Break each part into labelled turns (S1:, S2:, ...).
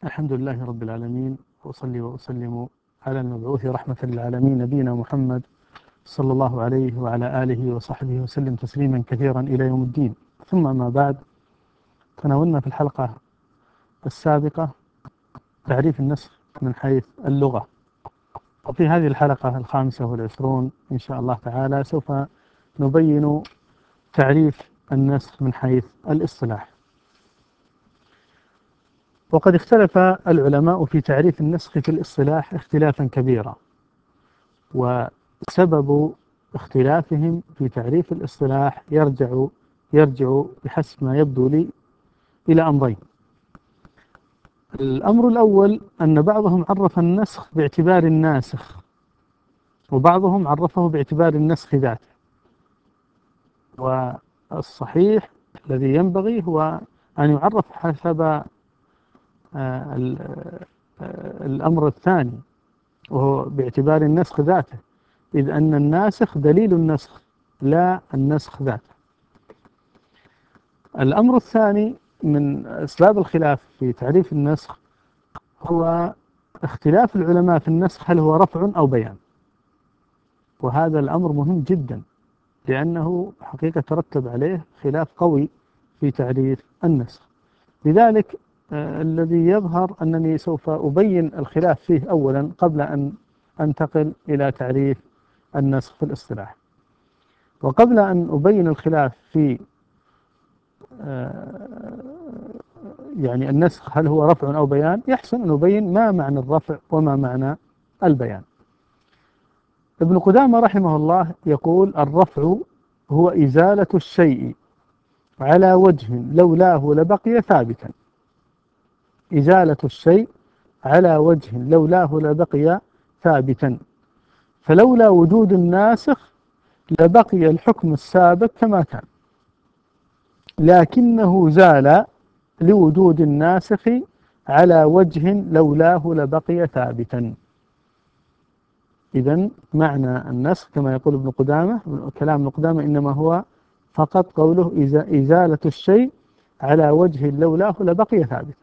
S1: الحمد لله رب العالمين، وأصلي وأسلم على المبعوث رحمة للعالمين نبينا محمد صلى الله عليه وعلى آله وصحبه وسلم تسليما كثيرا إلى يوم الدين. ثم ما بعد، تناولنا في الحلقة السابقة تعريف النسخ من حيث اللغة، وفي هذه الحلقة 25 إن شاء الله تعالى سوف نبين تعريف النسخ من حيث الاصطلاح. وقد اختلف العلماء في تعريف النسخ في الاصطلاح اختلافا كبيرا، وسبب اختلافهم في تعريف الاصطلاح يرجع بحسب ما يبدو لي إلى أمرين. الأمر الأول أن بعضهم عرف النسخ باعتبار الناسخ، وبعضهم عرفه باعتبار النسخ ذاته، والصحيح الذي ينبغي هو أن يعرف حسب الأمر الثاني، وهو باعتبار النسخ ذاته، إذ أن الناسخ دليل النسخ لا النسخ ذاته. الأمر الثاني من أسباب الخلاف في تعريف النسخ هو اختلاف العلماء في النسخ، هل هو رفع أو بيان؟ وهذا الأمر مهم جدا، لأنه حقيقة ترتب عليه خلاف قوي في تعريف النسخ. لذلك الذي يظهر أنني سوف أبين الخلاف فيه أولا قبل أن أنتقل إلى تعريف النسخ في الاصطلاح. وقبل أن أبين الخلاف في يعني النسخ هل هو رفع أو بيان، يحسن أن نبين ما معنى الرفع وما معنى البيان. ابن قدامة رحمه الله يقول: الرفع هو إزالة الشيء على وجه لولاه لبقي ثابتا. إزالة الشيء على وجه لولاه لبقي ثابتا، فلولا وجود الناسخ لبقي الحكم السابق كما كان، لكنه زال لوجود الناسخ على وجه لولاه لبقي ثابتا. إذن معنى النسخ كما يقول ابن قدامة، كلام ابن قدامة إنما هو فقط قوله إزالة الشيء على وجه لولاه لبقي ثابتا.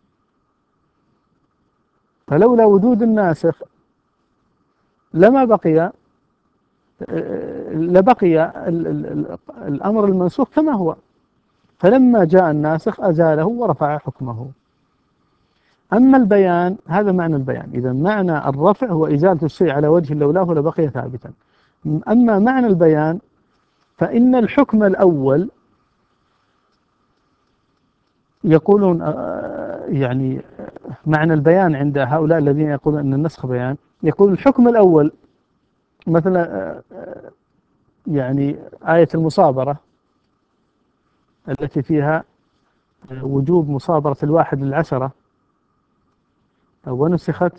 S1: فلولا وجود الناسخ لما بقي لبقي الأمر المنسوخ كما هو، فلما جاء الناسخ أزاله ورفع حكمه. أما البيان، هذا معنى البيان. إذا معنى الرفع هو إزالة الشيء على وجه لولاه لبقي ثابتا. أما معنى البيان فإن الحكم الأول يقولون يعني معنى البيان عند هؤلاء الذين يقولون أن النسخ بيان، يقول الحكم الأول مثلا يعني آية المصابرة التي فيها وجوب مصابرة 1 ل10، ونسخت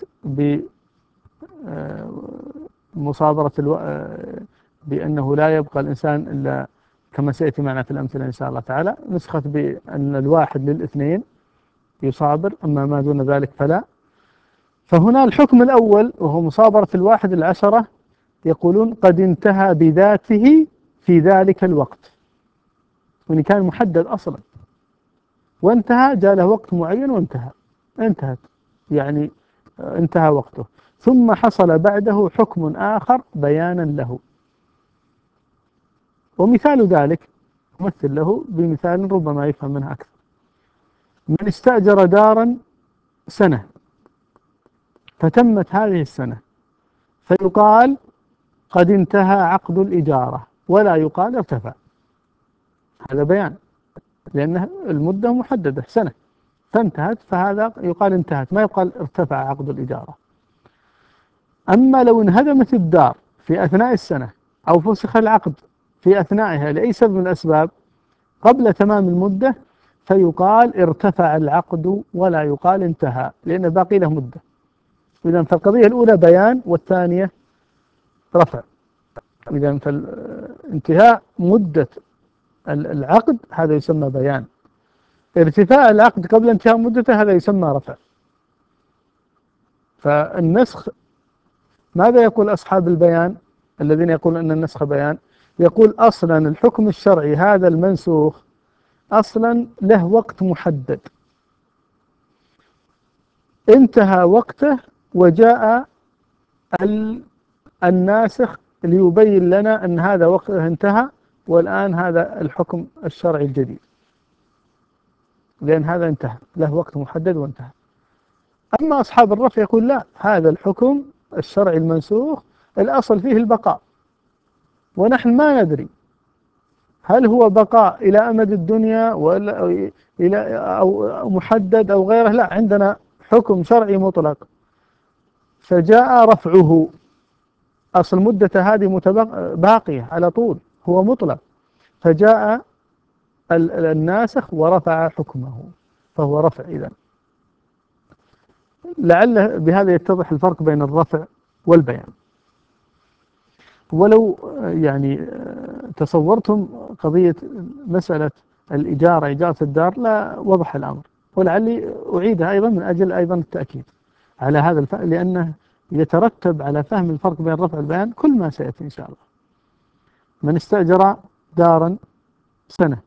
S1: بمصابرة بأنه لا يبقى الإنسان إلا كما سيأتي معنا في الأمثلة إن شاء الله تعالى، نسخت بأن 1 ل2 يصابر، أما ما دون ذلك فلا. فهنا الحكم الأول وهو مصابرة 1 ل10 يقولون قد انتهى بذاته في ذلك الوقت، وإن كان محدد أصلا وانتهى، جاء له وقت معين انتهت يعني انتهى وقته، ثم حصل بعده حكم آخر بيانا له. ومثال ذلك مثل له بمثال ربما يفهم منها أكثر: من استأجر دارا سنة فتمت هذه السنة، فيقال قد انتهى عقد الإجارة، ولا يقال ارتفع. هذا بيان، لأن المدة محددة سنة فانتهت، فهذا يقال انتهت، ما يقال ارتفع عقد الإجارة. أما لو انهدمت الدار في أثناء السنة أو فسخ العقد في أثنائها لأي سبب من الأسباب قبل تمام المدة، فيقال ارتفع العقد ولا يقال انتهى، لأن باقي له مدة. إذن فالقضية الأولى بيان والثانية رفع. إذن فانتهاء مدة العقد هذا يسمى بيان، ارتفاع العقد قبل انتهاء مدته هذا يسمى رفع. فالنسخ ماذا يقول أصحاب البيان الذين يقولون أن النسخ بيان؟ يقول أصلا الحكم الشرعي هذا المنسوخ أصلا له وقت محدد، انتهى وقته وجاء الناسخ ليبين لنا أن هذا وقته انتهى، والآن هذا الحكم الشرعي الجديد، لأن هذا انتهى له وقت محدد وانتهى. أما أصحاب الرفع يقول لا، هذا الحكم الشرعي المنسوخ الأصل فيه البقاء، ونحن ما ندري هل هو بقاء إلى أمد الدنيا ولا إلى أو محدد أو غيره. لا، عندنا حكم شرعي مطلق فجاء رفعه، أصل مدة هذه باقية على طول، هو مطلق، فجاء الناسخ ورفع حكمه، فهو رفع. إذن لعل بهذا يتضح الفرق بين الرفع والبيان. ولو يعني تصورتم قضية مسألة الإجارة، إجارة الدار، لا وضح الأمر، ولعلي أعيدها أيضا من أجل أيضا التأكيد على هذا الفهم، لأنه يترتب على فهم الفرق بين الرفع والبيان كل ما سيأتي إن شاء الله. من استأجر دارا سنة،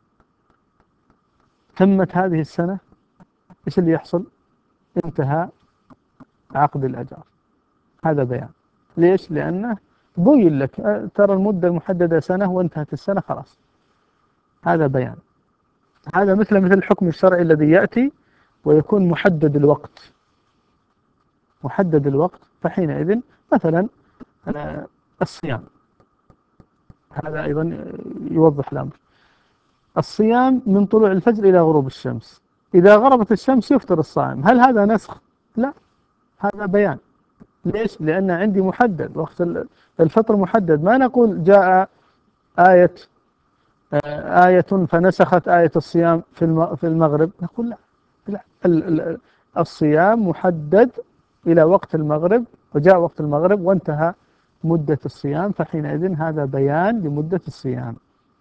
S1: تمت هذه السنة، إيش اللي يحصل؟ انتهى عقد الأجار، هذا بيان. ليش؟ لأنه بين لك ترى المدة المحددة سنة وانتهت السنة خلاص، هذا بيان. هذا مثل الحكم الشرعي الذي يأتي ويكون محدد الوقت، محدد الوقت، فحينئذ مثلا الصيام، هذا أيضا يوضح الأمر. الصيام من طلوع الفجر إلى غروب الشمس، إذا غربت الشمس يفطر الصائم، هل هذا نسخ؟ لا، هذا بيان. ليش؟ لأن عندي محدد وقت الفطر محدد، ما نقول جاء آية آية فنسخت آية الصيام في المغرب، نقول لا، لا، الصيام محدد إلى وقت المغرب، وجاء وقت المغرب وانتهى مدة الصيام، فحينئذ هذا بيان لمدة الصيام.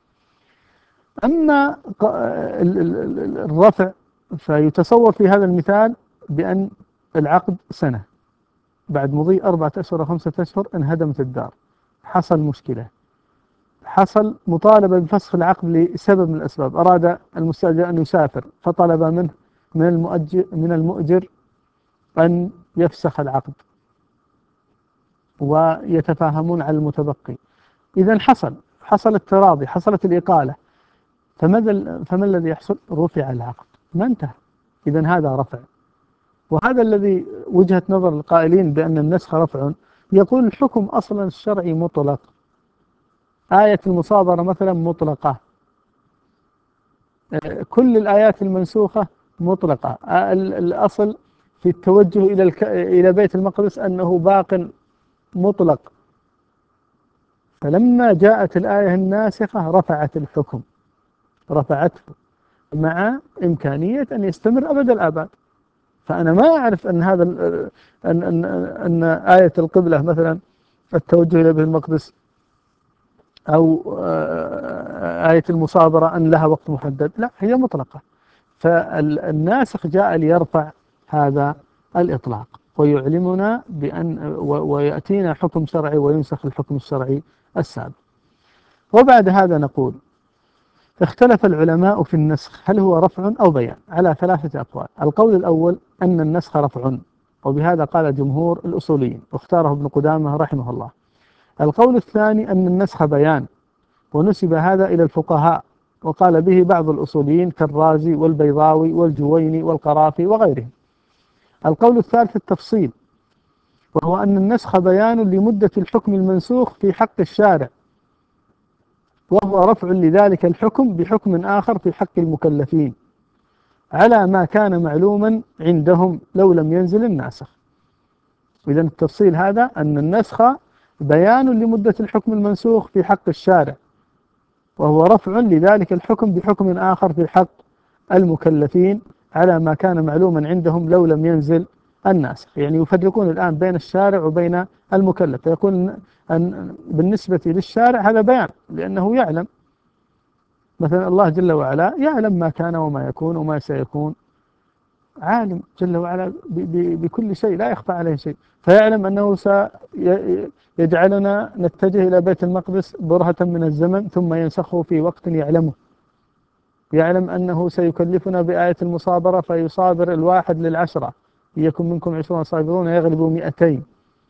S1: أما الرفع فيتصور في هذا المثال بأن العقد سنة، بعد مضي 4 أشهر أو 5 أشهر انهدمت الدار، حصل مشكلة، حصل مطالبة بفسخ العقد لسبب من الأسباب، أراد المستأجر أن يسافر فطلب منه من المؤجر أن يفسخ العقد ويتفاهمون على المتبقي. إذا حصل التراضي، حصلت الإقالة، فما الذي يحصل؟ رفع العقد، ما انتهى. إذا هذا رفع. وهذا الذي وجهة نظر القائلين بأن النسخ رفع، يقول الحكم أصلا الشرعي مطلق، آية المصابرة مثلا مطلقة، كل الآيات المنسوخة مطلقة، الأصل في التوجه إلى بيت المقدس أنه باق مطلق، فلما جاءت الآية الناسخة رفعت الحكم، رفعته مع إمكانية أن يستمر أبد الآباد. فأنا ما أعرف أن هذا أن آية القبلة مثلا التوجه إلى بيت المقدس أو آية المصابرة أن لها وقت محدد، لا، هي مطلقة. فالناسخ جاء ليرفع هذا الإطلاق ويعلمنا ويأتينا حكم شرعي وينسخ الحكم الشرعي السابق. وبعد هذا نقول اختلف العلماء في النسخ هل هو رفع أو بيان على 3 أقوال. القول الأول أن النسخ رفع، وبهذا قال جمهور الأصوليين واختاره ابن قدامة رحمه الله. القول الثاني أن النسخ بيان، ونسب هذا إلى الفقهاء، وقال به بعض الأصوليين كالرازي والبيضاوي والجويني والقرافي وغيرهم. القول الثالث التفصيل، وهو أن النسخ بيان لمدة الحكم المنسوخ في حق الشارع، وهو رفع لذلك الحكم بحكم آخر في حق المكلفين على ما كان معلوما عندهم لو لم ينزل الناسخ. إذن التفصيل هذا أن النسخ بيان لمدة الحكم المنسوخ في حق الشارع، وهو رفع لذلك الحكم بحكم آخر في حق المكلفين على ما كان معلوما عندهم لو لم ينزل الناسخ. يعني يفرقون الآن بين الشارع وبين المكلف، فيكون أن بالنسبة للشارع هذا بيان لأنه يعلم، مثلا الله جل وعلا يعلم ما كان وما يكون وما سيكون، عالم جل وعلا بكل شيء، لا يخفى عليه شيء، فيعلم أنه سيجعلنا نتجه إلى بيت المقدس برهة من الزمن ثم ينسخه في وقت يعلمه، يعلم أنه سيكلفنا بآية المصابرة فيصابر 1 ل10، يكن منكم 20 صابرون يغلبوا 200.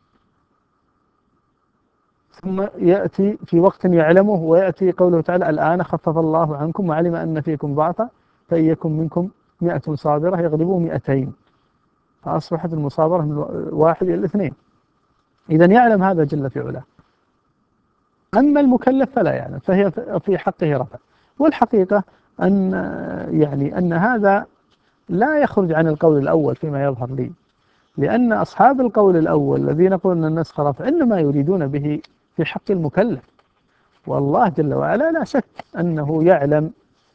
S1: ثم يأتي في وقت يعلمه، ويأتي قوله تعالى الآن خفف الله عنكم وعلم أن فيكم ضعفا فإن يكن منكم 100 صابرة يغلبوا 200، فأصبحت المصابرة من 1 إلى 2. إذا يعلم هذا جل في علاه. أما المكلف فلا يعلم، فهي في حقه رفع. والحقيقة أن يعني أن هذا لا يخرج عن القول الأول فيما يظهر لي، لأن أصحاب القول الأول الذين يقولون أن النسخ رفع إنما يريدون به في حق المكلف، والله جل وعلا لا شك أنه يعلم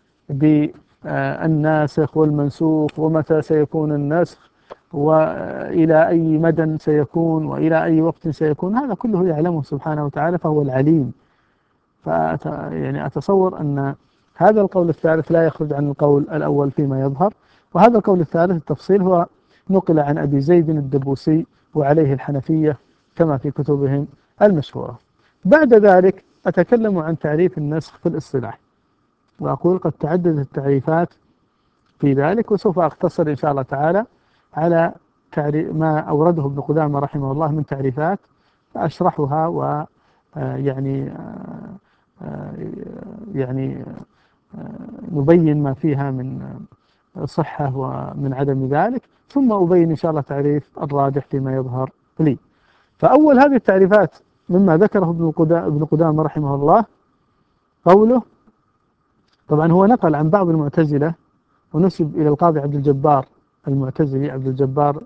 S1: بالناسخ والمنسوخ ومتى سيكون النسخ وإلى أي مدى سيكون وإلى أي وقت سيكون، هذا كله يعلمه سبحانه وتعالى، فهو العليم. يعني أتصور أن هذا القول الثالث لا يخرج عن القول الأول فيما يظهر. وهذا القول الثالث التفصيل هو نقل عن أبي زيد الدبوسي وعليه الحنفية كما في كتبهم المشهورة. بعد ذلك أتكلم عن تعريف النسخ في الاصطلاح، وأقول قد تعددت التعريفات في ذلك، وسوف أقتصر إن شاء الله تعالى على ما أورده ابن قدامة رحمه الله من تعريفات، فأشرحها ويعني يعني نبين ما فيها من صحة ومن عدم ذلك، ثم أبين إن شاء الله تعريف الراجح فيما يظهر لي. فأول هذه التعريفات مما ذكره ابن قدامة رحمه الله قوله، طبعا هو نقل عن بعض المعتزلة ونسب إلى القاضي عبد الجبار المعتزلي، عبد الجبار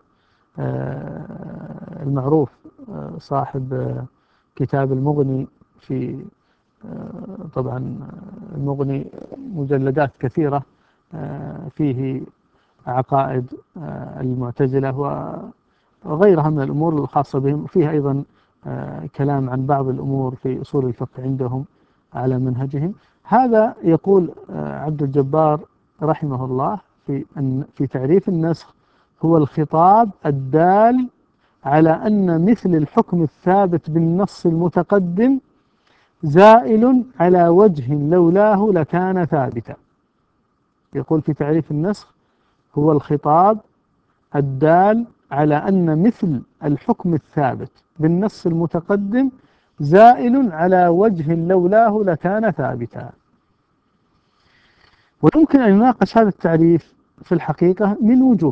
S1: المعروف صاحب كتاب المغني، في طبعا المغني مجلدات كثيرة فيه عقائد المعتزلة وغيرها من الأمور الخاصة بهم، فيها أيضا كلام عن بعض الأمور في أصول الفقه عندهم على منهجهم. هذا يقول عبد الجبار رحمه الله في تعريف النسخ: هو الخطاب الدال على أن مثل الحكم الثابت بالنص المتقدم زائل على وجه لولاه لكان ثابتا. يقول في تعريف النسخ: هو الخطاب الدال على أن مثل الحكم الثابت بالنص المتقدم زائل على وجه لولاه لكان ثابتا. ويمكن أن يناقش هذا التعريف في الحقيقة من وجوه.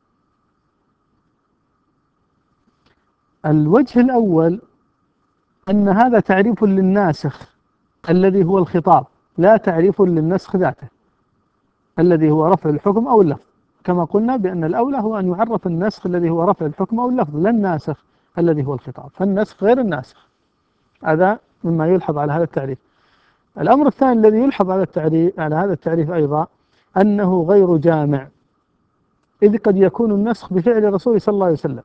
S1: الوجه الأول أن هذا تعريف للناسخ الذي هو الخطاب، لا تعريف للنسخ ذاته الذي هو رفع الحكم أو اللفظ، كما قلنا بأن الأولى هو أن يعرف النسخ الذي هو رفع الحكم أو اللفظ، لا الناسخ الذي هو الخطاب، فالنسخ غير الناسخ. هذا مما يلحظ على هذا التعريف. الأمر الثاني الذي يلحظ على هذا التعريف أيضا أنه غير جامع، إذ قد يكون النسخ بفعل الرسول صلى الله عليه وسلم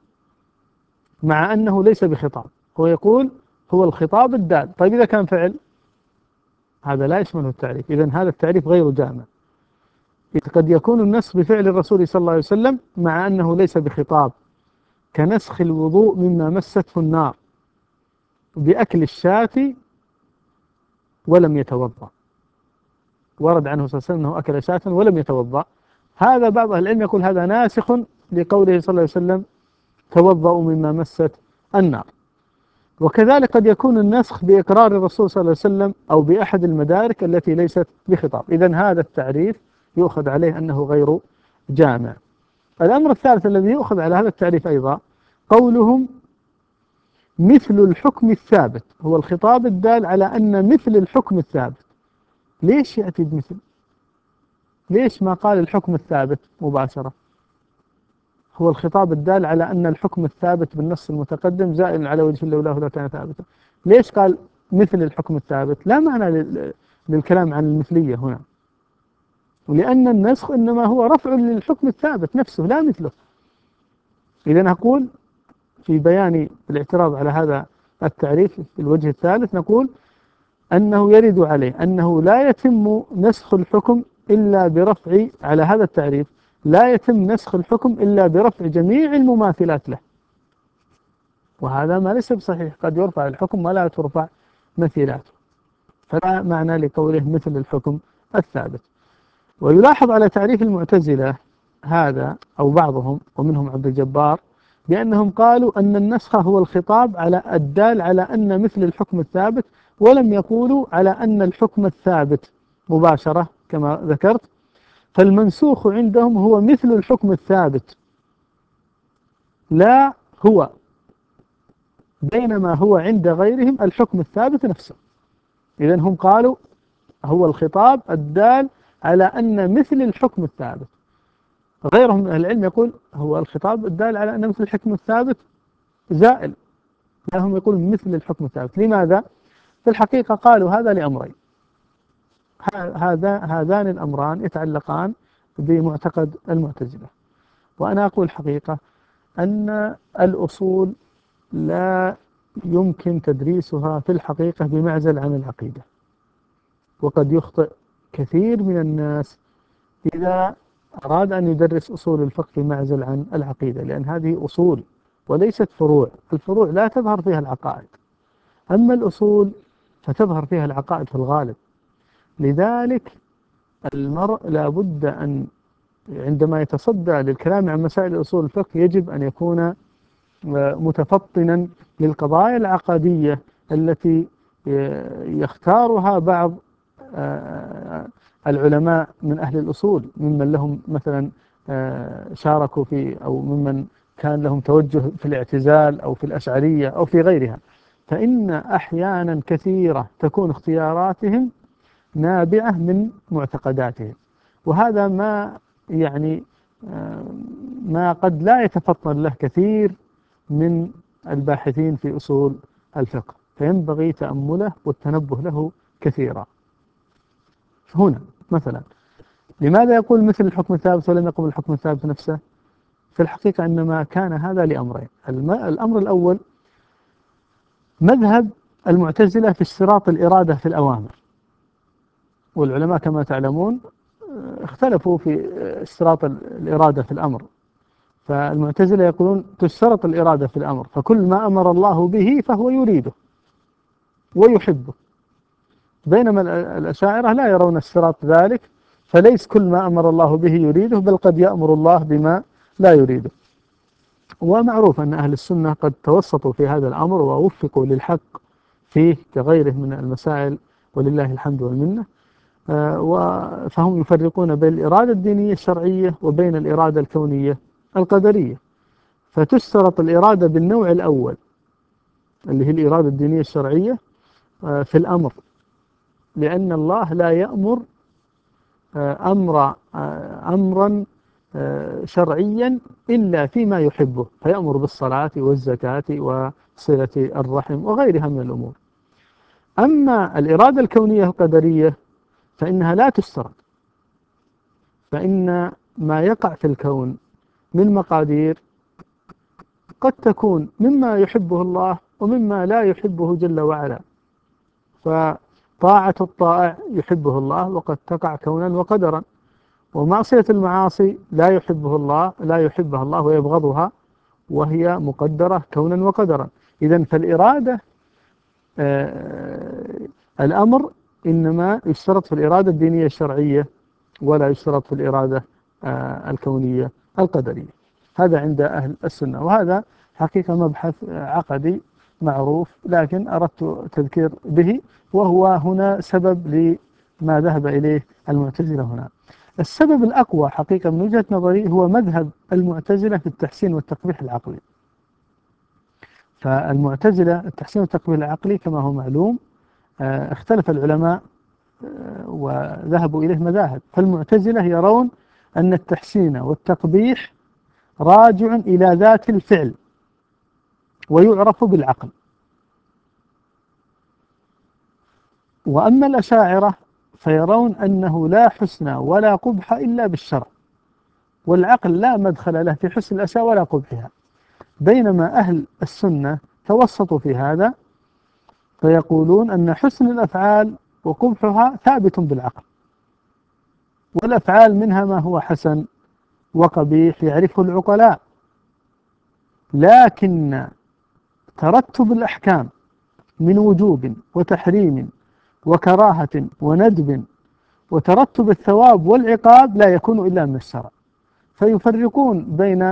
S1: مع أنه ليس بخطاب. هو يقول هو الخطاب الدال، طيب إذا كان فعل هذا لا يشمله التعريف، إذن هذا التعريف غير جامع. إذ قد يكون النسخ بفعل الرسول صلى الله عليه وسلم مع أنه ليس بخطاب، كنسخ الوضوء مما مسته النار بأكل الشاة ولم يتوضأ، ورد عنه صلى الله عليه وسلم أنه أكل شاة ولم يتوضأ. هذا بعض أهل العلم يقول هذا ناسخ لقوله صلى الله عليه وسلم توضأوا مما مست النار. وكذلك قد يكون النسخ بإقرار الرسول صلى الله عليه وسلم أو بأحد المدارك التي ليست بخطاب، إذن هذا التعريف يؤخذ عليه أنه غير جامع. الأمر الثالث الذي يؤخذ على هذا التعريف أيضا قولهم مثل الحكم الثابت، هو الخطاب الدال على أن مثل الحكم الثابت. ليش يأتي بمثل؟ ليش ما قال الحكم الثابت مباشرة؟ هو الخطاب الدال على أن الحكم الثابت بالنص المتقدم زائل على وجه لولاه لا كان ثابتا. ليش قال مثل الحكم الثابت؟ لا معنى للكلام عن المثلية هنا، ولأن النسخ إنما هو رفع للحكم الثابت نفسه لا مثله. إذن أقول في بيان الاعتراض على هذا التعريف في الوجه الثالث، نقول أنه يرد عليه أنه لا يتم نسخ الحكم إلا برفع، على هذا التعريف لا يتم نسخ الحكم إلا برفع جميع المماثلات له، وهذا ما ليس بصحيح، قد يرفع الحكم ولا ترفع مثيلاته، فلا معنى لقوله مثل الحكم الثابت. ويلاحظ على تعريف المعتزلة هذا أو بعضهم ومنهم عبد الجبار بأنهم قالوا أن النسخ هو الخطاب على الدال على أن مثل الحكم الثابت، ولم يقولوا على أن الحكم الثابت مباشرة كما ذكرت. فالمنسوخ عندهم هو مثل الحكم الثابت لا هو، بينما هو عند غيرهم الحكم الثابت نفسه. إذن هم قالوا هو الخطاب الدال على أن مثل الحكم الثابت. غيرهم من أهل العلم يقول هو الخطاب الدال على أن مثل الحكم الثابت زائل، لا هم يقولون مثل الحكم الثابت. لماذا؟ في الحقيقة قالوا هذا لأمرين. هذان الأمران يتعلقان بمعتقد المعتزلة. وأنا أقول حقيقة أن الأصول لا يمكن تدريسها في الحقيقة بمعزل عن العقيدة، وقد يخطئ كثير من الناس إذا أراد أن يدرس أصول الفقه بمعزل عن العقيدة، لأن هذه أصول وليست فروع. الفروع لا تظهر فيها العقائد، أما الأصول فتظهر فيها العقائد في الغالب. لذلك المرء لا بد أن عندما يتصدى للكلام عن مسائل أصول الفقه يجب أن يكون متفطنا للقضايا العقدية التي يختارها بعض العلماء من أهل الأصول، ممن لهم مثلا شاركوا في أو ممن كان لهم توجه في الاعتزال أو في الأشعرية أو في غيرها. فإن أحيانا كثيرة تكون اختياراتهم نابعة من معتقداتهم، وهذا ما يعني ما قد لا يتفطن له كثير من الباحثين في أصول الفقه، فينبغي تأمله والتنبه له كثيرا. هنا مثلا لماذا يقول مثل الحكم الثابت ولم يقل الحكم الثابت نفسه؟ في الحقيقة إنما كان هذا لأمرين. الأمر الأول مذهب المعتزلة في اشتراط الإرادة في الأوامر، والعلماء كما تعلمون اختلفوا في اشتراط الإرادة في الأمر. فالمعتزلة يقولون تشترط الإرادة في الأمر، فكل ما أمر الله به فهو يريده ويحبه، بينما الأشاعرة لا يرون اشتراط ذلك، فليس كل ما أمر الله به يريده، بل قد يأمر الله بما لا يريده. ومعروف أن أهل السنة قد توسطوا في هذا الأمر ووفقوا للحق فيه كغيره من المسائل ولله الحمد والمنة. فهم يفرقون بين الإرادة الدينية الشرعية وبين الإرادة الكونية القدرية. فتشترط الإرادة بالنوع الأول اللي هي الإرادة الدينية الشرعية في الأمر، لأن الله لا يأمر أمرا شرعيا إلا فيما يحبه، فيأمر بالصلاة والزكاة وصلة الرحم وغيرها من الأمور. أما الإرادة الكونية القدرية فإنها لا تشترط، فإن ما يقع في الكون من مقادير قد تكون مما يحبه الله ومما لا يحبه جل وعلا. فطاعة الطائع يحبه الله وقد تقع كونا وقدرا، ومعصية المعاصي لا يحبها الله ويبغضها وهي مقدرة كونا وقدرا. إذن فالإرادة الأمر إنما يشترط في الإرادة الدينية الشرعية ولا يشترط في الإرادة الكونية القدرية. هذا عند أهل السنة، وهذا حقيقة مبحث عقدي معروف، لكن أردت تذكير به، وهو هنا سبب لما ذهب إليه المعتزلة هنا. السبب الأقوى حقيقة من وجهة نظري هو مذهب المعتزلة في التحسين والتقبيح العقلي. فالمعتزلة التحسين والتقبيح العقلي كما هو معلوم اختلف العلماء وذهبوا إليه مذاهب. فالمعتزلة يرون أن التحسين والتقبيح راجع إلى ذات الفعل ويعرف بالعقل. وأما الأشاعرة فيرون أنه لا حسن ولا قبح إلا بالشرع، والعقل لا مدخل له في حسن الأشياء ولا قبحها. بينما أهل السنة توسطوا في هذا، فيقولون أن حسن الأفعال وقبحها ثابت بالعقل، والأفعال منها ما هو حسن وقبيح يعرفه العقلاء، لكن ترتب الأحكام من وجوب وتحريم وكراهة وندب وترتب الثواب والعقاب لا يكون إلا من الشرع. فيفرقون بين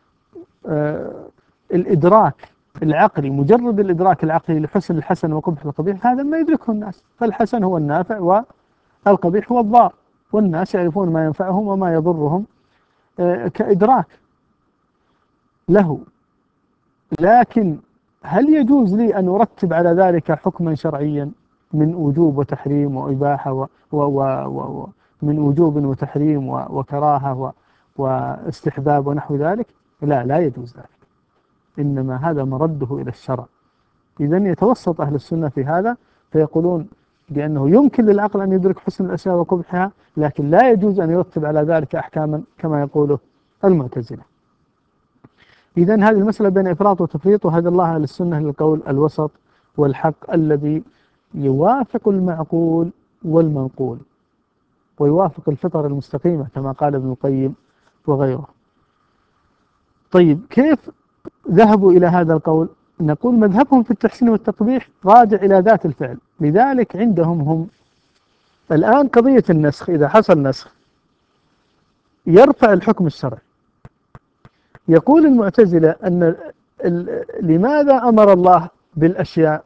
S1: الإدراك العقلي، مجرد الإدراك العقلي لحسن الحسن وقبح القبيح، هذا ما يدركه الناس، فالحسن هو النافع والقبيح هو الضار، والناس يعرفون ما ينفعهم وما يضرهم كإدراك له. لكن هل يجوز لي أن أرتب على ذلك حكما شرعيا من وجوب وتحريم وإباحة من وجوب وتحريم وكراهة واستحباب ونحو ذلك؟ لا يجوز ذلك، إنما هذا مرده إلى الشرع. إذن يتوسط أهل السنة في هذا، فيقولون بأنه يمكن للعقل أن يدرك حسن الأشياء وقبحها، لكن لا يجوز أن يرتب على ذلك أحكاما كما يقوله المعتزلة. إذن هذه المسألة بين إفراط وتفريط، وهذا الله أهل السنة للقول الوسط والحق الذي يوافق المعقول والمنقول ويوافق الفطر المستقيمة كما قال ابن القيم وغيره. طيب، كيف ذهبوا إلى هذا القول؟ نقول مذهبهم في التحسين والتقبيح راجع إلى ذات الفعل. لذلك عندهم هم الآن قضية النسخ، إذا حصل نسخ يرفع الحكم الشرعي. يقول المعتزلة أن لماذا أمر الله بالأشياء؟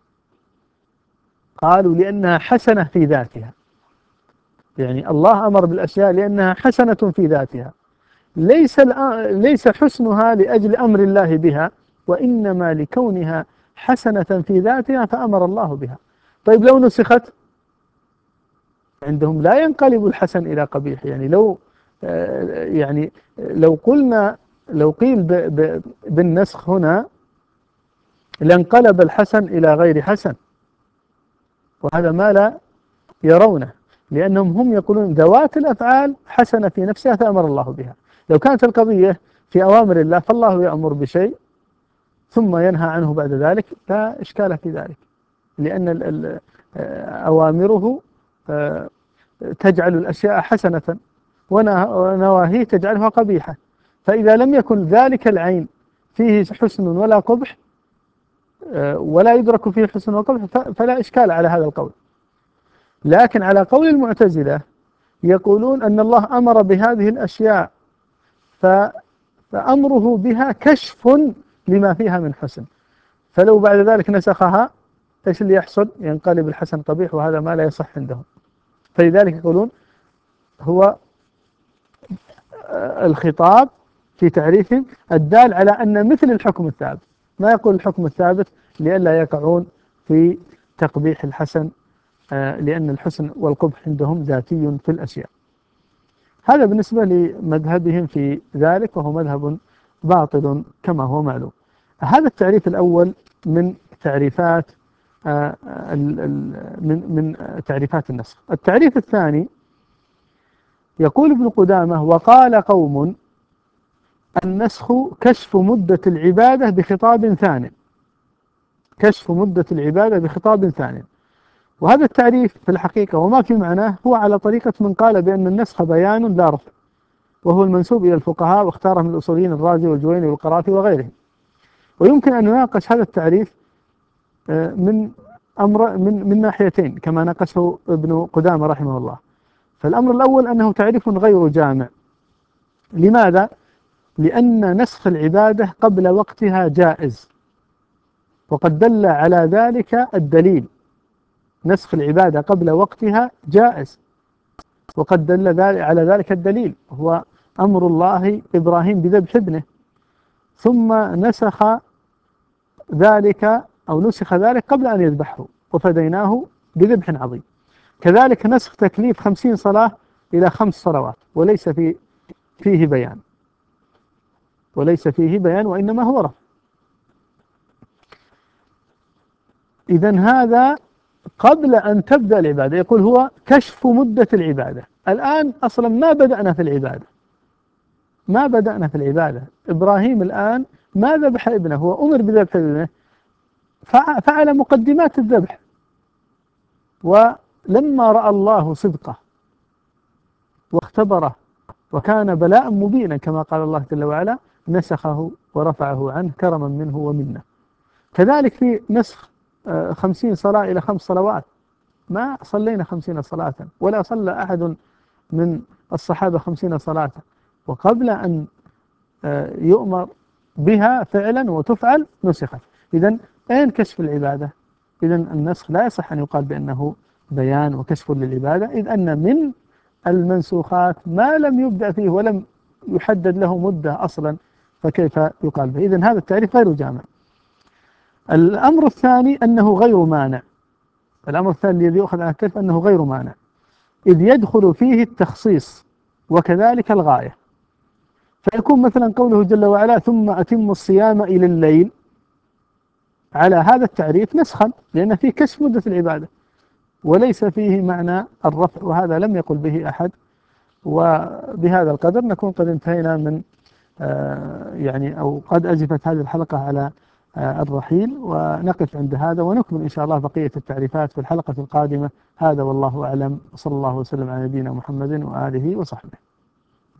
S1: قالوا لأنها حسنة في ذاتها، يعني الله أمر بالأشياء لأنها حسنة في ذاتها، ليس حسنها لأجل أمر الله بها، وإنما لكونها حسنة في ذاتها فأمر الله بها. طيب لو نسخت، عندهم لا ينقلب الحسن إلى قبيح، يعني لو قيل بالنسخ هنا لانقلب الحسن إلى غير حسن، وهذا ما لا يرونه، لأنهم هم يقولون ذوات الأفعال حسنة في نفسها فأمر الله بها. لو كانت القضية في أوامر الله فالله يأمر بشيء ثم ينهى عنه بعد ذلك، لا إشكال في ذلك، لأن أوامره تجعل الأشياء حسنة ونواهيه تجعلها قبيحة. فإذا لم يكن ذلك العين فيه حسن ولا قبح ولا يدرك فيه حسن وقبح فلا إشكال على هذا القول. لكن على قول المعتزلة يقولون أن الله أمر بهذه الأشياء فأمره بها كشف لما فيها من حسن، فلو بعد ذلك نسخها إيش اللي يحصل؟ ينقلب الحسن قبيح، وهذا ما لا يصح عندهم. فلذلك يقولون هو الخطاب في تعريفهم الدال على أن مثل الحكم الثابت، ما يقول الحكم الثابت لئلا يقعون في تقبيح الحسن، لأن الحسن والقبح عندهم ذاتي في الأشياء. هذا بالنسبة لمذهبهم في ذلك، وهو مذهب باطل كما هو معلوم. هذا التعريف الأول من تعريفات من تعريفات النسخ. التعريف الثاني يقول ابن قدامة: وقال قوم النسخ كشف مدة العبادة بخطاب ثانٍ. كشف مدة العبادة بخطاب ثانٍ. وهذا التعريف في الحقيقة وما في معناه هو على طريقة من قال بأن النسخ بيان لا رفع، وهو المنسوب إلى الفقهاء، واختاره من الأصوليين الرازي والجويني والقرافي وغيرهم. ويمكن أن نناقش هذا التعريف من ناحيتين كما ناقشه ابن قدامة رحمه الله. فالأمر الأول أنه تعريف غير جامع. لماذا؟ لأن نسخ العبادة قبل وقتها جائز، وقد دل على ذلك الدليل. نسخ العبادة قبل وقتها جائز، وقد دل على ذلك الدليل، هو أمر الله إبراهيم بذبح ابنه، ثم نسخ ذلك أو نسخ ذلك قبل أن يذبحه وفديناه بذبح عظيم. كذلك نسخ تكليف 50 صلاة إلى 5 صلوات، وليس فيه بيان وإنما هو رفع. إذن هذا قبل أن تبدأ العبادة، يقول هو كشف مدة العبادة. الآن أصلا ما بدأنا في العبادة. إبراهيم الآن ما ذبح ابنه، هو أمر بذبح ابنه، فعل مقدمات الذبح، ولما رأى الله صدقه واختبره وكان بلاء مبينا كما قال الله جل وعلا نسخه ورفعه عنه كرما منه ومنه. كذلك في نسخ 50 صلاة إلى 5 صلوات، ما صلينا 50 صلاة ولا صلى أحد من الصحابة 50 صلاة، وقبل أن يؤمر بها فعلا وتفعل نسخت. إذن أين كشف العبادة؟ إذن النسخ لا يصح أن يقال بأنه بيان وكشف للعبادة، إذ أن من المنسوخات ما لم يبدأ فيه ولم يحدد له مدة أصلا، فكيف يقال به؟ إذن هذا التعريف غير جامع. الأمر الثاني أنه غير مانع. الأمر الثاني الذي يؤخذ على الكشف أنه غير مانع، إذ يدخل فيه التخصيص وكذلك الغاية. فيكون مثلا قوله جل وعلا ثم أتم الصيام إلى الليل على هذا التعريف نسخا، لأن فيه كشف مدة العبادة وليس فيه معنى الرفع، وهذا لم يقل به أحد. وبهذا القدر نكون قد انتهينا من يعني أو قد أزفت هذه الحلقة على الرحيل، ونقف عند هذا ونكمل إن شاء الله بقية التعريفات في الحلقة القادمة. هذا والله أعلم، وصلى الله وسلم على نبينا محمد وآله وصحبه.